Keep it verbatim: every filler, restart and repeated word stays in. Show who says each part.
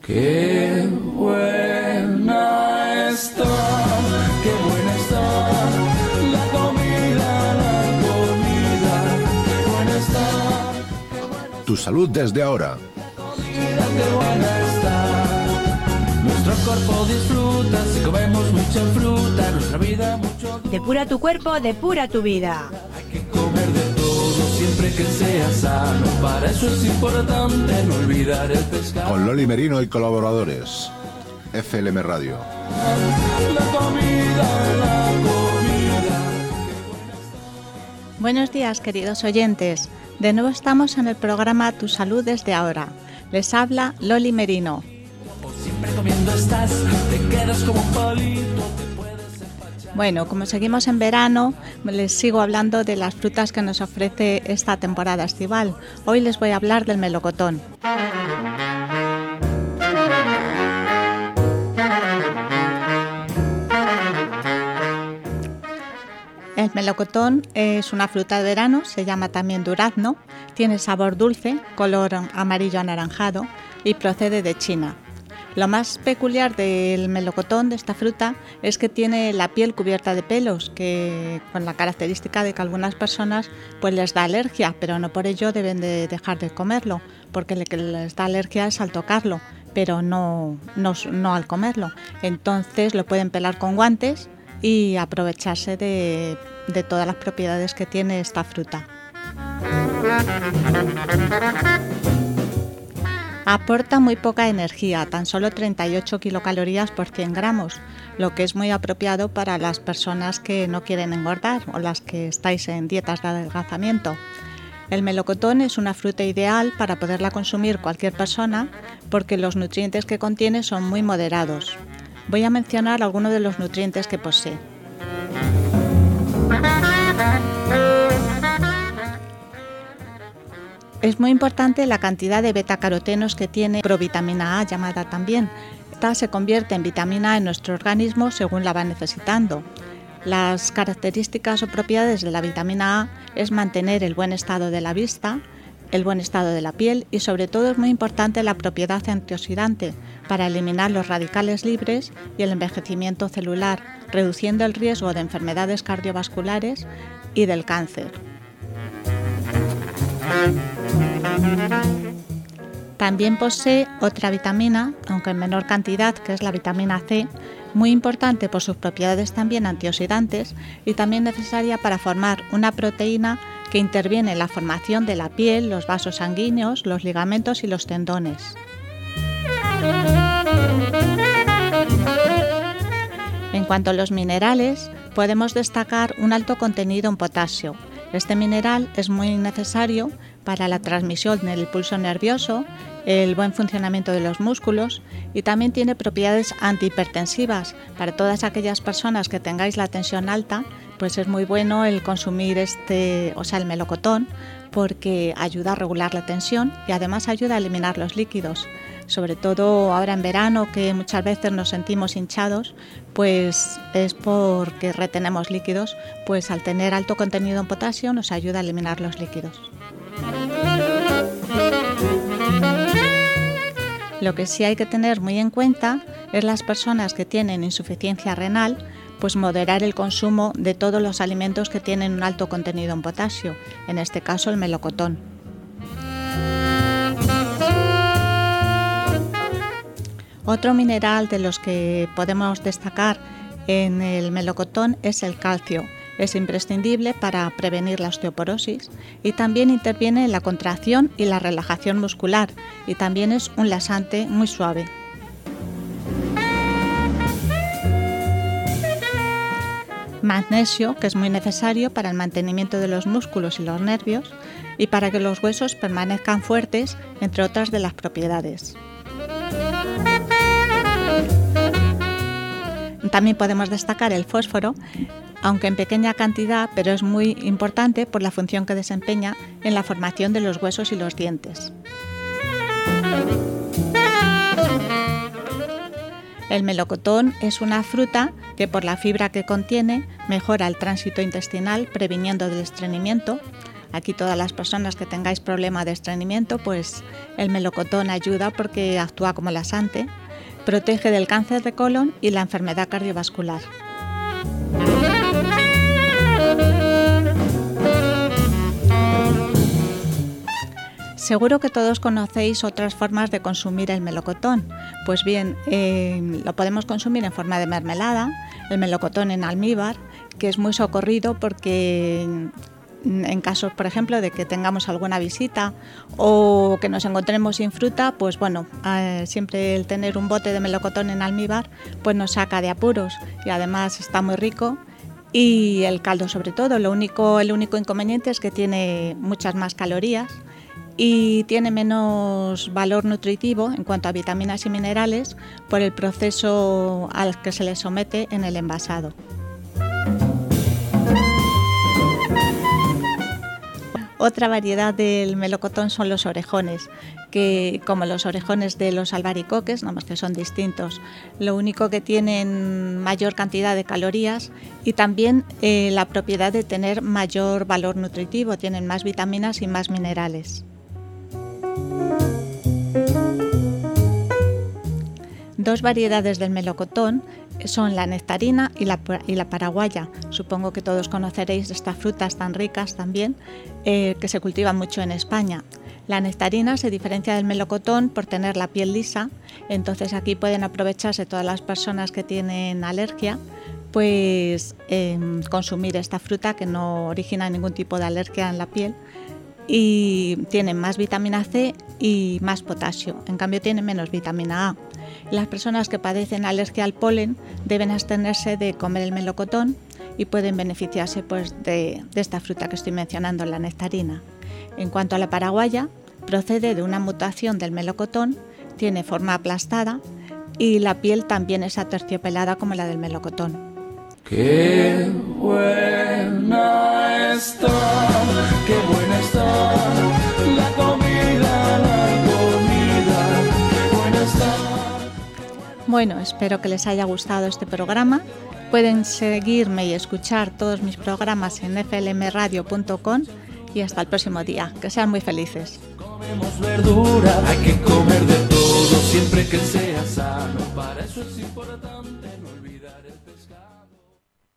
Speaker 1: Qué buena está, qué buena está la comida, la comida, qué buena está, qué buena está.
Speaker 2: Tu salud desde ahora.
Speaker 1: Comida, qué buena está. Nuestro cuerpo disfruta si comemos mucha fruta, nuestra vida mucho.
Speaker 3: Depura tu cuerpo, depura tu vida.
Speaker 1: Hay que comer de todo siempre que sea sano. Para eso es importante no olvidar el pescado.
Speaker 2: Con Loli Merino y colaboradores. F L M Radio.
Speaker 1: La comida, la comida.
Speaker 4: Buenos días, queridos oyentes. De nuevo estamos en el programa Tu Salud desde ahora. Les habla Loli Merino.
Speaker 1: Siempre comiendo estás, te quedas como un palito, te puedes empachar.
Speaker 4: Bueno, como seguimos en verano, les sigo hablando de las frutas que nos ofrece esta temporada estival. Hoy les voy a hablar del melocotón. El melocotón es una fruta de verano, se llama también durazno, tiene sabor dulce, color amarillo anaranjado y procede de China. Lo más peculiar del melocotón, de esta fruta, es que tiene la piel cubierta de pelos, que con la característica de que a algunas personas pues les da alergia, pero no por ello deben de dejar de comerlo, porque lo que les da alergia es al tocarlo, pero no, no, no al comerlo. Entonces lo pueden pelar con guantes y aprovecharse de, de todas las propiedades que tiene esta fruta. Aporta muy poca energía, tan solo treinta y ocho kilocalorías por cien gramos, lo que es muy apropiado para las personas que no quieren engordar o las que estáis en dietas de adelgazamiento. El melocotón es una fruta ideal para poderla consumir cualquier persona porque los nutrientes que contiene son muy moderados. Voy a mencionar algunos de los nutrientes que posee. Es muy importante la cantidad de betacarotenos que tiene provitamina A, llamada también. Esta se convierte en vitamina A en nuestro organismo según la va necesitando. Las características o propiedades de la vitamina A es mantener el buen estado de la vista, el buen estado de la piel y sobre todo es muy importante la propiedad antioxidante para eliminar los radicales libres y el envejecimiento celular, reduciendo el riesgo de enfermedades cardiovasculares y del cáncer. También posee otra vitamina, aunque en menor cantidad, que es la vitamina C, muy importante por sus propiedades también antioxidantes y también necesaria para formar una proteína que interviene en la formación de la piel, los vasos sanguíneos, los ligamentos y los tendones. En cuanto a los minerales, podemos destacar un alto contenido en potasio. Este mineral es muy necesario para la transmisión del impulso nervioso, el buen funcionamiento de los músculos y también tiene propiedades antihipertensivas. Para todas aquellas personas que tengáis la tensión alta, pues es muy bueno el consumir este, o sea, el melocotón, porque ayuda a regular la tensión y además ayuda a eliminar los líquidos. Sobre todo ahora en verano, que muchas veces nos sentimos hinchados, pues es porque retenemos líquidos, pues al tener alto contenido en potasio nos ayuda a eliminar los líquidos. Lo que sí hay que tener muy en cuenta es las personas que tienen insuficiencia renal, pues moderar el consumo de todos los alimentos que tienen un alto contenido en potasio, en este caso el melocotón. Otro mineral de los que podemos destacar en el melocotón es el calcio. Es imprescindible para prevenir la osteoporosis y también interviene en la contracción y la relajación muscular y también es un laxante muy suave. Magnesio, que es muy necesario para el mantenimiento de los músculos y los nervios y para que los huesos permanezcan fuertes, entre otras de las propiedades. También podemos destacar el fósforo, aunque en pequeña cantidad, pero es muy importante por la función que desempeña en la formación de los huesos y los dientes. El melocotón es una fruta que por la fibra que contiene mejora el tránsito intestinal previniendo el estreñimiento, Aquí todas las personas que tengáis problema de estreñimiento, pues el melocotón ayuda porque actúa como laxante, protege del cáncer de colon y la enfermedad cardiovascular. Seguro que todos conocéis otras formas de consumir el melocotón. Pues bien, eh, lo podemos consumir en forma de mermelada, el melocotón en almíbar, que es muy socorrido porque en casos, por ejemplo, de que tengamos alguna visita o que nos encontremos sin fruta, pues bueno, eh, siempre el tener un bote de melocotón en almíbar pues nos saca de apuros y además está muy rico. Y el caldo sobre todo, lo único, el único inconveniente es que tiene muchas más calorías y tiene menos valor nutritivo en cuanto a vitaminas y minerales por el proceso al que se le somete en el envasado. Otra variedad del melocotón son los orejones, que como los orejones de los albaricoques, nada más que son distintos, lo único que tienen mayor cantidad de calorías y también eh, la propiedad de tener mayor valor nutritivo, tienen más vitaminas y más minerales. Dos variedades del melocotón son la nectarina y la, y la paraguaya. Supongo que todos conoceréis estas frutas tan ricas también, eh, que se cultivan mucho en España. La nectarina se diferencia del melocotón por tener la piel lisa, entonces aquí pueden aprovecharse todas las personas que tienen alergia, pues eh, consumir esta fruta que no origina ningún tipo de alergia en la piel y tiene más vitamina C y más potasio, en cambio tiene menos vitamina A. Las personas que padecen alergia al polen deben abstenerse de comer el melocotón y pueden beneficiarse pues, de, de esta fruta que estoy mencionando, la nectarina. En cuanto a la paraguaya, procede de una mutación del melocotón, tiene forma aplastada y la piel también es aterciopelada como la del melocotón.
Speaker 1: Qué buena está, qué buena está la comida, la comida, qué buena está.
Speaker 4: Bueno, espero que les haya gustado este programa. Pueden seguirme y escuchar todos mis programas en f l m radio punto com y hasta el próximo día. Que sean muy felices.
Speaker 1: Comemos verdura, hay que comer de todo, siempre que sea sano, para eso es importante.